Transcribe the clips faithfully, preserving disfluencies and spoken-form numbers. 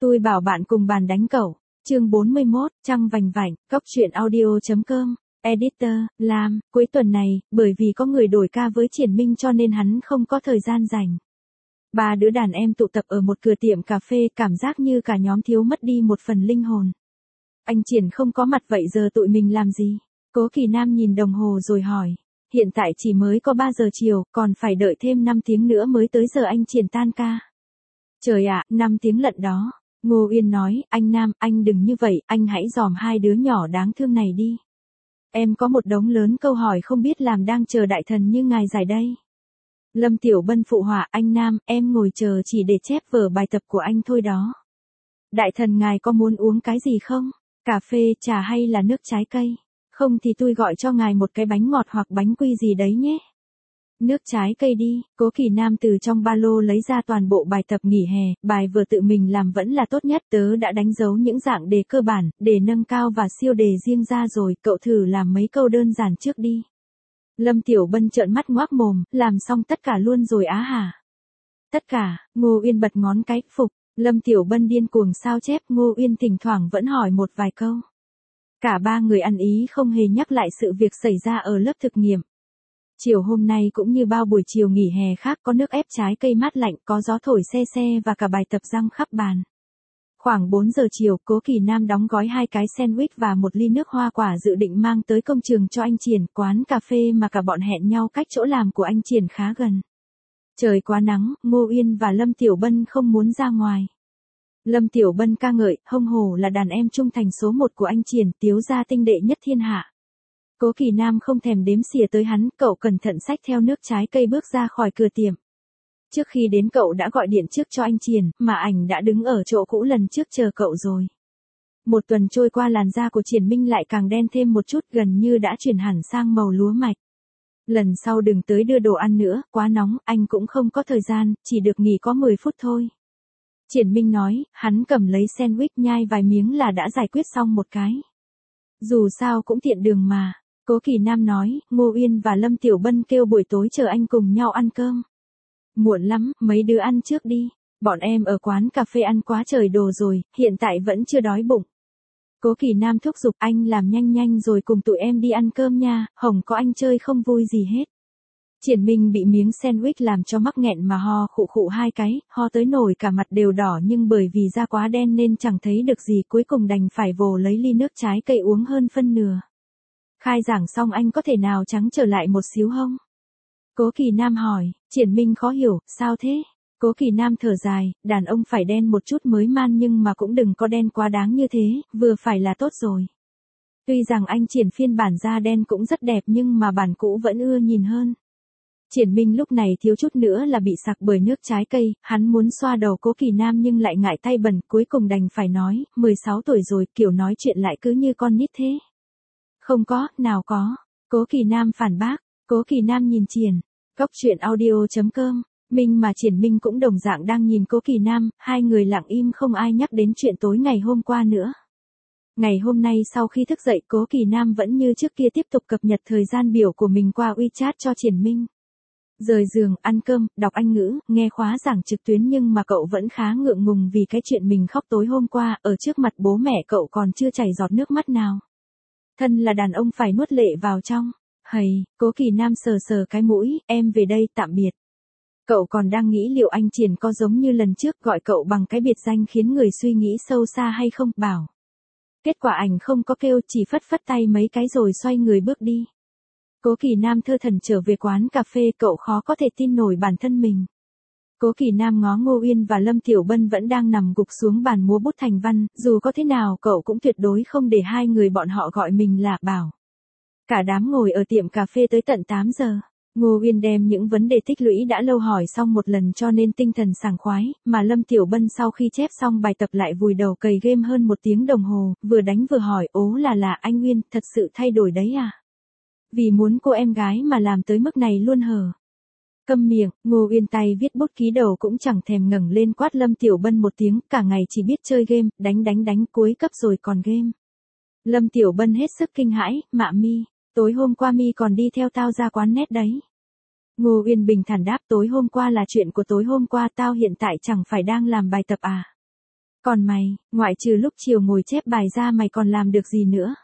Tôi bảo bạn cùng bàn đánh cẩu. Chương bốn mươi mốt, Trăng vành vạnh, cóc truyện audio chấm com. Editor, Lam, cuối tuần này, bởi vì có người đổi ca với Triển Minh cho nên hắn không có thời gian rảnh. Ba đứa đàn em tụ tập ở một cửa tiệm cà phê, cảm giác như cả nhóm thiếu mất đi một phần linh hồn. Anh Triển không có mặt vậy giờ tụi mình làm gì? Cố Kỳ Nam nhìn đồng hồ rồi hỏi. Hiện tại chỉ mới có ba giờ chiều, còn phải đợi thêm năm tiếng nữa mới tới giờ anh Triển tan ca. Trời ạ, năm tiếng lận đó. Ngô Uyên nói, anh Nam, anh đừng như vậy, anh hãy dòm hai đứa nhỏ đáng thương này đi. Em có một đống lớn câu hỏi không biết làm đang chờ đại thần như ngài giải đây. Lâm Tiểu Bân phụ họa, anh Nam, em ngồi chờ chỉ để chép vở bài tập của anh thôi đó. Đại thần ngài có muốn uống cái gì không? Cà phê, trà hay là nước trái cây? Không thì tôi gọi cho ngài một cái bánh ngọt hoặc bánh quy gì đấy nhé. Nước trái cây đi. Cố Kỳ Nam từ trong ba lô lấy ra toàn bộ bài tập nghỉ hè, bài vừa tự mình làm vẫn là tốt nhất, tớ đã đánh dấu những dạng đề cơ bản, đề nâng cao và siêu đề riêng ra rồi, cậu thử làm mấy câu đơn giản trước đi. Lâm Tiểu Bân trợn mắt ngoác mồm, làm xong tất cả luôn rồi á hả? Tất cả. Ngô Uyên bật ngón cái, phục. Lâm Tiểu Bân điên cuồng sao chép, Ngô Uyên thỉnh thoảng vẫn hỏi một vài câu. Cả ba người ăn ý không hề nhắc lại sự việc xảy ra ở lớp thực nghiệm. Chiều hôm nay cũng như bao buổi chiều nghỉ hè khác, có nước ép trái cây mát lạnh, có gió thổi se se và cả bài tập răng khắp bàn. Khoảng bốn giờ chiều, Cố Kỳ Nam đóng gói hai cái sandwich và một ly nước hoa quả dự định mang tới công trường cho anh Triển, quán cà phê mà cả bọn hẹn nhau cách chỗ làm của anh Triển khá gần. Trời quá nắng, Ngô Uyên và Lâm Tiểu Bân không muốn ra ngoài. Lâm Tiểu Bân ca ngợi, hông hổ là đàn em trung thành số một của anh Triển, Tiếu gia tinh đệ nhất thiên hạ. Cố Kỳ Nam không thèm đếm xỉa tới hắn, cậu cẩn thận xách theo nước trái cây bước ra khỏi cửa tiệm. Trước khi đến cậu đã gọi điện trước cho anh Triển, mà ảnh đã đứng ở chỗ cũ lần trước chờ cậu rồi. Một tuần trôi qua làn da của Triển Minh lại càng đen thêm một chút, gần như đã chuyển hẳn sang màu lúa mạch. Lần sau đừng tới đưa đồ ăn nữa, quá nóng, anh cũng không có thời gian, chỉ được nghỉ có mười phút thôi. Triển Minh nói, hắn cầm lấy sandwich nhai vài miếng là đã giải quyết xong một cái. Dù sao cũng tiện đường mà. Cố Kỳ Nam nói, Ngô Uyên và Lâm Tiểu Bân kêu buổi tối chờ anh cùng nhau ăn cơm. Muộn lắm, mấy đứa ăn trước đi. Bọn em ở quán cà phê ăn quá trời đồ rồi, hiện tại vẫn chưa đói bụng. Cố Kỳ Nam thúc giục, anh làm nhanh nhanh rồi cùng tụi em đi ăn cơm nha, Hồng có anh chơi không vui gì hết. Triển Minh bị miếng sandwich làm cho mắc nghẹn mà ho khụ khụ hai cái, ho tới nổi cả mặt đều đỏ, nhưng bởi vì da quá đen nên chẳng thấy được gì, cuối cùng đành phải vồ lấy ly nước trái cây uống hơn phân nửa. Khai giảng xong anh có thể nào trắng trở lại một xíu không? Cố Kỳ Nam hỏi. Triển Minh khó hiểu, sao thế? Cố Kỳ Nam thở dài, đàn ông phải đen một chút mới man nhưng mà cũng đừng có đen quá đáng như thế, vừa phải là tốt rồi. Tuy rằng anh Triển phiên bản da đen cũng rất đẹp nhưng mà bản cũ vẫn ưa nhìn hơn. Triển Minh lúc này thiếu chút nữa là bị sặc bởi nước trái cây, hắn muốn xoa đầu Cố Kỳ Nam nhưng lại ngại tay bẩn, cuối cùng đành phải nói, mười sáu tuổi rồi, kiểu nói chuyện lại cứ như con nít thế. Không có, nào có. Cố Kỳ Nam phản bác. Cố Kỳ Nam nhìn Triển. Cóc truyện audio chấm com. Minh mà Triển Minh cũng đồng dạng đang nhìn Cố Kỳ Nam, hai người lặng im không ai nhắc đến chuyện tối ngày hôm qua nữa. Ngày hôm nay sau khi thức dậy, Cố Kỳ Nam vẫn như trước kia tiếp tục cập nhật thời gian biểu của mình qua WeChat cho Triển Minh. Rời giường, ăn cơm, đọc Anh ngữ, nghe khóa giảng trực tuyến, nhưng mà cậu vẫn khá ngượng ngùng vì cái chuyện mình khóc tối hôm qua, ở trước mặt bố mẹ cậu còn chưa chảy giọt nước mắt nào. Thân là đàn ông phải nuốt lệ vào trong. Hầy, Cố Kỳ Nam sờ sờ cái mũi, em về đây, tạm biệt. Cậu còn đang nghĩ liệu anh Triển có giống như lần trước gọi cậu bằng cái biệt danh khiến người suy nghĩ sâu xa hay không, bảo. Kết quả ảnh không có kêu, chỉ phất phất tay mấy cái rồi xoay người bước đi. Cố Kỳ Nam thơ thẩn trở về quán cà phê, cậu khó có thể tin nổi bản thân mình. Cố Kỳ Nam ngó Ngô Uyên và Lâm Tiểu Bân vẫn đang nằm gục xuống bàn múa bút thành văn, dù có thế nào cậu cũng tuyệt đối không để hai người bọn họ gọi mình là bảo. Cả đám ngồi ở tiệm cà phê tới tận tám giờ. Ngô Uyên đem những vấn đề tích lũy đã lâu hỏi xong một lần cho nên tinh thần sảng khoái, mà Lâm Tiểu Bân sau khi chép xong bài tập lại vùi đầu cày game hơn một tiếng đồng hồ, vừa đánh vừa hỏi, ố là là anh Uyên, thật sự thay đổi đấy à? Vì muốn cô em gái mà làm tới mức này luôn hờ? Câm miệng. Ngô Uyên tay viết bút ký đầu cũng chẳng thèm ngẩng lên quát Lâm Tiểu Bân một tiếng, cả ngày chỉ biết chơi game, đánh đánh đánh cuối cấp rồi còn game. Lâm Tiểu Bân hết sức kinh hãi, mạ mi, tối hôm qua mi còn đi theo tao ra quán net đấy. Ngô Uyên bình thản đáp, tối hôm qua là chuyện của tối hôm qua, tao hiện tại chẳng phải đang làm bài tập à. Còn mày, ngoại trừ lúc chiều ngồi chép bài ra mày còn làm được gì nữa?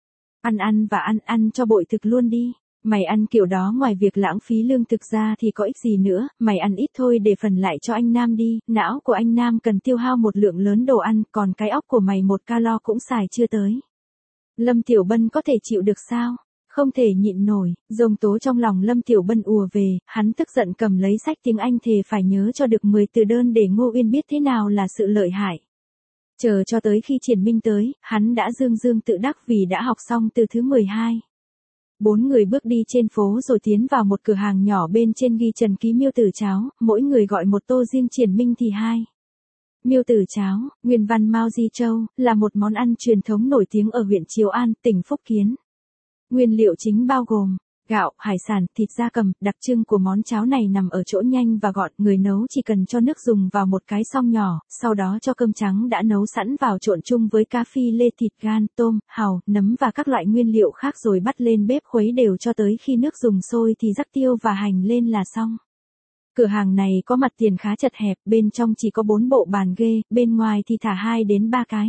Ăn ăn và ăn ăn cho bội thực luôn đi. Mày ăn kiểu đó ngoài việc lãng phí lương thực ra thì có ích gì nữa, mày ăn ít thôi để phần lại cho anh Nam đi, não của anh Nam cần tiêu hao một lượng lớn đồ ăn, còn cái óc của mày một calo cũng xài chưa tới. Lâm Tiểu Bân có thể chịu được sao? Không thể nhịn nổi, dông tố trong lòng Lâm Tiểu Bân ùa về, hắn tức giận cầm lấy sách tiếng Anh thề phải nhớ cho được mười từ đơn để Ngô Uyên biết thế nào là sự lợi hại. Chờ cho tới khi Triển Minh tới, hắn đã dương dương tự đắc vì đã học xong từ thứ mười hai. Bốn người bước đi trên phố rồi tiến vào một cửa hàng nhỏ bên trên ghi trần ký miêu tử cháo, mỗi người gọi một tô, riêng Triển Minh thì hai. Miêu tử cháo, nguyên văn Mao Di Châu, là một món ăn truyền thống nổi tiếng ở huyện Chiếu An, tỉnh Phúc Kiến. Nguyên liệu chính bao gồm gạo, hải sản, thịt gia cầm. Đặc trưng của món cháo này nằm ở chỗ nhanh và gọn, người nấu chỉ cần cho nước dùng vào một cái xoong nhỏ, sau đó cho cơm trắng đã nấu sẵn vào trộn chung với cá phi lê, thịt gan, tôm, hàu, nấm và các loại nguyên liệu khác rồi bắt lên bếp khuấy đều cho tới khi nước dùng sôi thì rắc tiêu và hành lên là xong. Cửa hàng này có mặt tiền khá chật hẹp, bên trong chỉ có bốn bộ bàn ghê, bên ngoài thì thả hai đến ba cái.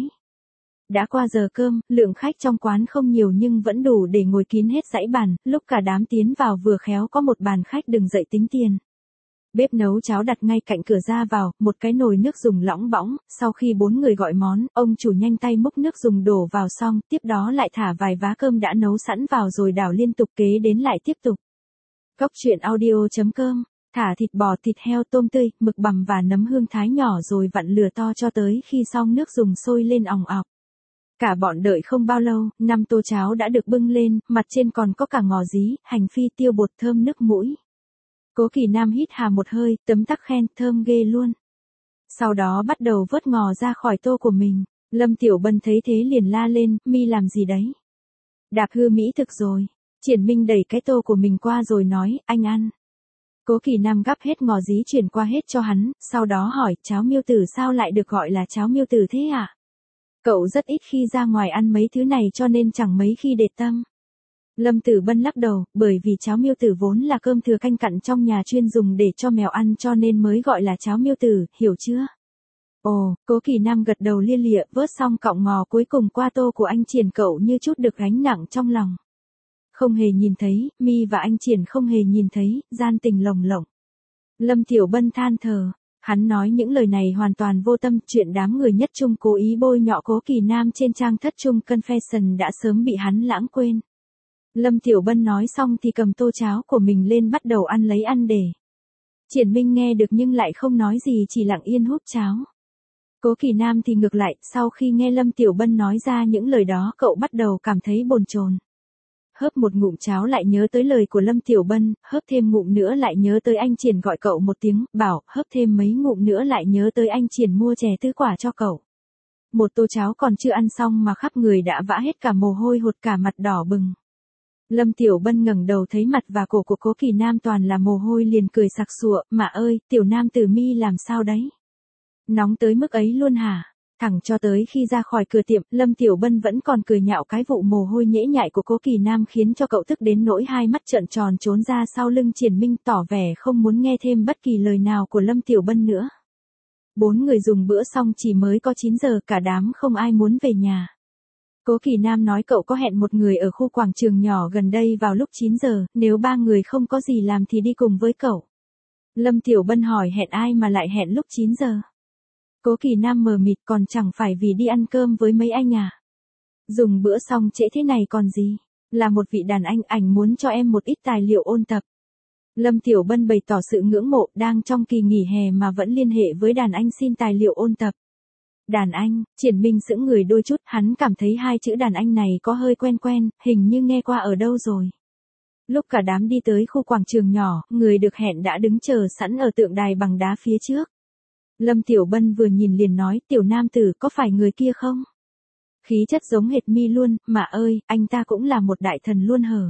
Đã qua giờ cơm, lượng khách trong quán không nhiều nhưng vẫn đủ để ngồi kín hết dãy bàn, lúc cả đám tiến vào vừa khéo có một bàn khách đứng dậy tính tiền. Bếp nấu cháo đặt ngay cạnh cửa ra vào, một cái nồi nước dùng lõng bõng, sau khi bốn người gọi món, ông chủ nhanh tay múc nước dùng đổ vào xong, tiếp đó lại thả vài vá cơm đã nấu sẵn vào rồi đảo liên tục kế đến lại tiếp tục. Cốc truyện audio chấm com, thả thịt bò, thịt heo, tôm tươi, mực bằm và nấm hương thái nhỏ rồi vặn lửa to cho tới khi xong nước dùng sôi lên òng ọc. Cả bọn đợi không bao lâu, năm tô cháo đã được bưng lên, mặt trên còn có cả ngò rí, hành phi, tiêu bột thơm nức mũi. Cố Kỳ Nam hít hà một hơi, tấm tắc khen, thơm ghê luôn. Sau đó bắt đầu vớt ngò ra khỏi tô của mình. Lâm Tiểu Bân thấy thế liền la lên, mi làm gì đấy? Đạp hư mỹ thực rồi. Triển Minh đẩy cái tô của mình qua rồi nói, anh ăn. Cố Kỳ Nam gắp hết ngò rí chuyển qua hết cho hắn, sau đó hỏi, cháo miêu tử sao lại được gọi là cháo miêu tử thế ạ? À? Cậu rất ít khi ra ngoài ăn mấy thứ này cho nên chẳng mấy khi để tâm. Lâm Tử Bân lắc đầu, bởi vì cháo miêu tử vốn là cơm thừa canh cặn trong nhà chuyên dùng để cho mèo ăn cho nên mới gọi là cháo miêu tử, hiểu chưa? Ồ, Cố Kỳ Nam gật đầu lia lịa, vớt xong cọng ngò cuối cùng qua tô của anh Triển, cậu như chút được gánh nặng trong lòng. Không hề nhìn thấy, mi và anh Triển không hề nhìn thấy, gian tình lồng lộng. Lâm Tiểu Bân than thở. Hắn nói những lời này hoàn toàn vô tâm, chuyện đám người nhất trung cố ý bôi nhọ Cố Kỳ Nam trên trang thất trung Confession đã sớm bị hắn lãng quên. Lâm Tiểu Bân nói xong thì cầm tô cháo của mình lên bắt đầu ăn lấy ăn để. Triển Minh nghe được nhưng lại không nói gì, chỉ lặng yên húp cháo. Cố Kỳ Nam thì ngược lại, sau khi nghe Lâm Tiểu Bân nói ra những lời đó cậu bắt đầu cảm thấy bồn chồn. Hớp một ngụm cháo lại nhớ tới lời của Lâm Tiểu Bân, hớp thêm ngụm nữa lại nhớ tới anh Triển gọi cậu một tiếng, bảo, hớp thêm mấy ngụm nữa lại nhớ tới anh Triển mua chè tứ quả cho cậu. Một tô cháo còn chưa ăn xong mà khắp người đã vã hết cả mồ hôi hột, cả mặt đỏ bừng. Lâm Tiểu Bân ngẩng đầu thấy mặt và cổ của Cố Kỳ Nam toàn là mồ hôi liền cười sặc sụa, mà ơi, Tiểu Nam Tử mi làm sao đấy? Nóng tới mức ấy luôn hả? Thẳng cho tới khi ra khỏi cửa tiệm, Lâm Tiểu Bân vẫn còn cười nhạo cái vụ mồ hôi nhễ nhại của Cố Kỳ Nam khiến cho cậu tức đến nỗi hai mắt trợn tròn trốn ra sau lưng Triển Minh, tỏ vẻ không muốn nghe thêm bất kỳ lời nào của Lâm Tiểu Bân nữa. Bốn người dùng bữa xong chỉ mới có chín giờ, cả đám không ai muốn về nhà. Cố Kỳ Nam nói cậu có hẹn một người ở khu quảng trường nhỏ gần đây vào lúc chín giờ, nếu ba người không có gì làm thì đi cùng với cậu. Lâm Tiểu Bân hỏi hẹn ai mà lại hẹn lúc chín giờ? Cố Kỳ Nam mờ mịt, còn chẳng phải vì đi ăn cơm với mấy anh à? Dùng bữa xong trễ thế này còn gì? Là một vị đàn anh, ảnh muốn cho em một ít tài liệu ôn tập. Lâm Tiểu Bân bày tỏ sự ngưỡng mộ, đang trong kỳ nghỉ hè mà vẫn liên hệ với đàn anh xin tài liệu ôn tập. Đàn anh, Triển Minh sững người đôi chút, hắn cảm thấy hai chữ đàn anh này có hơi quen quen, hình như nghe qua ở đâu rồi. Lúc cả đám đi tới khu quảng trường nhỏ, người được hẹn đã đứng chờ sẵn ở tượng đài bằng đá phía trước. Lâm Tiểu Bân vừa nhìn liền nói, Tiểu Nam Tử có phải người kia không? Khí chất giống hệt mi luôn, mà ơi, anh ta cũng là một đại thần luôn hở.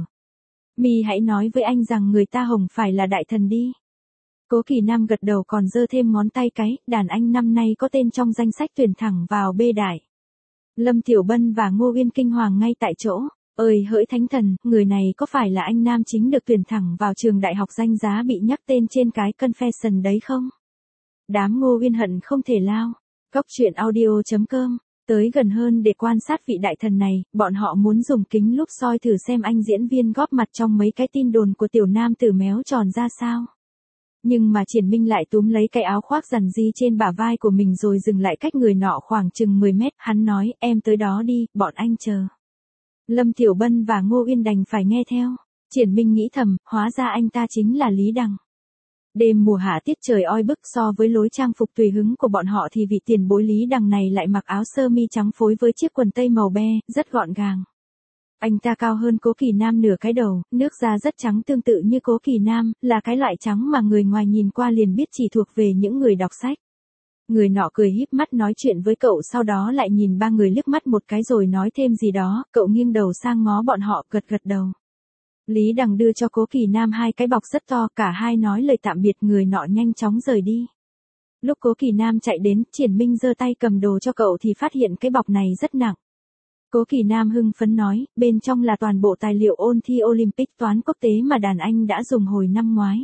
Mi hãy nói với anh rằng người ta hồng phải là đại thần đi. Cố Kỳ Nam gật đầu còn giơ thêm ngón tay cái, đàn anh năm nay có tên trong danh sách tuyển thẳng vào B đại. Lâm Tiểu Bân và Ngô Uyên kinh hoàng ngay tại chỗ. Ơi hỡi thánh thần, người này có phải là anh nam chính được tuyển thẳng vào trường đại học danh giá bị nhắc tên trên cái Confession đấy không? Đám Ngô Uyên hận không thể lao. Cóc truyện audio chấm com. Tới gần hơn để quan sát vị đại thần này, bọn họ muốn dùng kính lúp soi thử xem anh diễn viên góp mặt trong mấy cái tin đồn của tiểu nam tử méo tròn ra sao. Nhưng mà Triển Minh lại túm lấy cái áo khoác rằn ri trên bả vai của mình rồi dừng lại cách người nọ khoảng chừng mười mét, hắn nói, em tới đó đi, bọn anh chờ. Lâm Tiểu Bân và Ngô Uyên đành phải nghe theo. Triển Minh nghĩ thầm, hóa ra anh ta chính là Lý Đằng. Đêm mùa hạ tiết trời oi bức, so với lối trang phục tùy hứng của bọn họ thì vị tiền bối Lý Đằng này lại mặc áo sơ mi trắng phối với chiếc quần tây màu be, rất gọn gàng. Anh ta cao hơn Cố Kỳ Nam nửa cái đầu, nước da rất trắng tương tự như Cố Kỳ Nam, là cái loại trắng mà người ngoài nhìn qua liền biết chỉ thuộc về những người đọc sách. Người nọ cười híp mắt nói chuyện với cậu, sau đó lại nhìn ba người liếc mắt một cái rồi nói thêm gì đó, cậu nghiêng đầu sang ngó bọn họ, gật gật đầu. Lý Đằng đưa cho Cố Kỳ Nam hai cái bọc rất to, cả hai nói lời tạm biệt, người nọ nhanh chóng rời đi. Lúc Cố Kỳ Nam chạy đến, Triển Minh giơ tay cầm đồ cho cậu thì phát hiện cái bọc này rất nặng. Cố Kỳ Nam hưng phấn nói, bên trong là toàn bộ tài liệu ôn thi Olympic toán quốc tế mà đàn anh đã dùng hồi năm ngoái.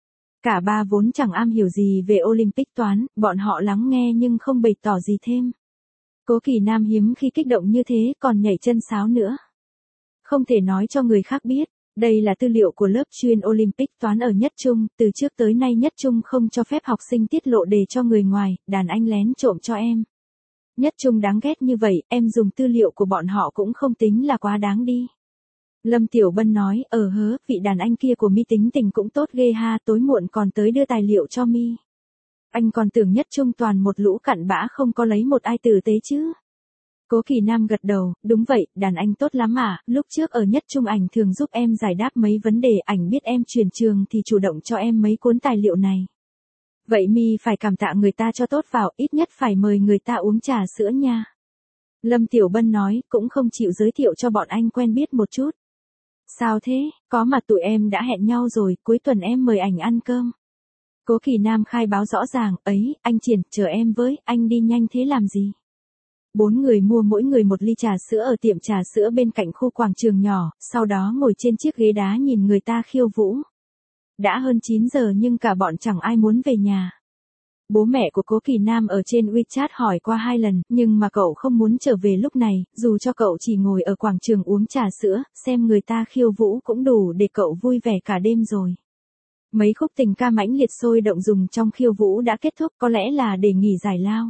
Cả ba vốn chẳng am hiểu gì về Olympic toán, bọn họ lắng nghe nhưng không bày tỏ gì thêm. Cố Kỳ Nam hiếm khi kích động như thế, còn nhảy chân sáo nữa. Không thể nói cho người khác biết, đây là tư liệu của lớp chuyên Olympic toán ở Nhất Trung, từ trước tới nay Nhất Trung không cho phép học sinh tiết lộ đề cho người ngoài, đàn anh lén trộm cho em. Nhất Trung đáng ghét như vậy, em dùng tư liệu của bọn họ cũng không tính là quá đáng đi. Lâm Tiểu Bân nói, ờ hớ, vị đàn anh kia của mi tính tình cũng tốt ghê ha, tối muộn còn tới đưa tài liệu cho mi. Anh còn tưởng Nhất Trung toàn một lũ cặn bã không có lấy một ai tử tế chứ. Cố Kỳ Nam gật đầu, đúng vậy, đàn anh tốt lắm à, lúc trước ở Nhất Trung ảnh thường giúp em giải đáp mấy vấn đề, ảnh biết em chuyển trường thì chủ động cho em mấy cuốn tài liệu này. Vậy mi phải cảm tạ người ta cho tốt vào, ít nhất phải mời người ta uống trà sữa nha. Lâm Tiểu Bân nói, cũng không chịu giới thiệu cho bọn anh quen biết một chút. Sao thế, có mà tụi em đã hẹn nhau rồi, cuối tuần em mời ảnh ăn cơm. Cố Kỳ Nam khai báo rõ ràng, ấy, anh Triển, chờ em với, anh đi nhanh thế làm gì? Bốn người mua mỗi người một ly trà sữa ở tiệm trà sữa bên cạnh khu quảng trường nhỏ, sau đó ngồi trên chiếc ghế đá nhìn người ta khiêu vũ. Đã hơn chín giờ nhưng cả bọn chẳng ai muốn về nhà. Bố mẹ của Cố Kỳ Nam ở trên WeChat hỏi qua hai lần, nhưng mà cậu không muốn trở về lúc này, dù cho cậu chỉ ngồi ở quảng trường uống trà sữa, xem người ta khiêu vũ cũng đủ để cậu vui vẻ cả đêm rồi. Mấy khúc tình ca mãnh liệt sôi động dùng trong khiêu vũ đã kết thúc, có lẽ là để nghỉ giải lao.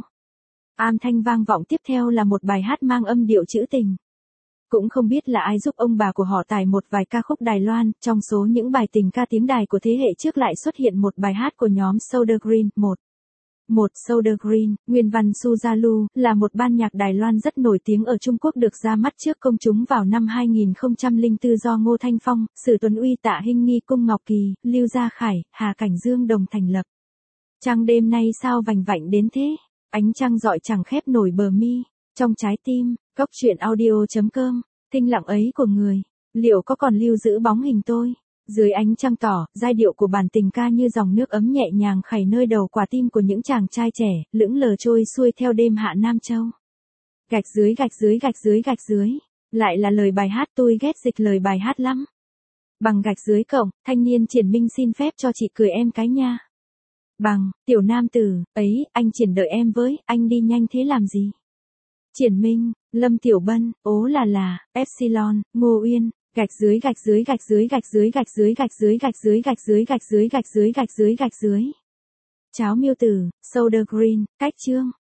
Âm thanh vang vọng tiếp theo là một bài hát mang âm điệu trữ tình. Cũng không biết là ai giúp ông bà của họ tải một vài ca khúc Đài Loan, trong số những bài tình ca tiếng đài của thế hệ trước lại xuất hiện một bài hát của nhóm Soda Green, một. Một Soda Green, nguyên văn Suzalu, là một ban nhạc Đài Loan rất nổi tiếng ở Trung Quốc được ra mắt trước công chúng vào năm hai nghìn không trăm lẻ bốn do Ngô Thanh Phong, Sử Tuấn Uy, Tạ Hinh Nghi, Cung Ngọc Kỳ, Lưu Gia Khải, Hà Cảnh Dương đồng thành lập. Trăng đêm nay sao vành vạnh đến thế? Ánh trăng rọi chẳng khép nổi bờ mi, trong trái tim. Cóc truyện audio chấm com, thinh lặng ấy của người, liệu có còn lưu giữ bóng hình tôi? Dưới ánh trăng tỏ, giai điệu của bản tình ca như dòng nước ấm nhẹ nhàng khảy nơi đầu quả tim của những chàng trai trẻ, lững lờ trôi xuôi theo đêm hạ Nam Châu. Gạch dưới gạch dưới gạch dưới gạch dưới, lại là lời bài hát, tôi ghét dịch lời bài hát lắm. Bằng gạch dưới cổng, thanh niên Triển Minh xin phép cho chị cười em cái nha. Bằng, tiểu nam tử, ấy, anh Triển đợi em với, anh đi nhanh thế làm gì? Triển Minh, Lâm Tiểu Bân, ố là là, Epsilon, Ngô Uyên, gạch dưới gạch dưới gạch dưới gạch dưới gạch dưới gạch dưới gạch dưới gạch dưới gạch dưới gạch dưới gạch dưới gạch dưới. Cháo miêu tử, Soda Green, cách chương.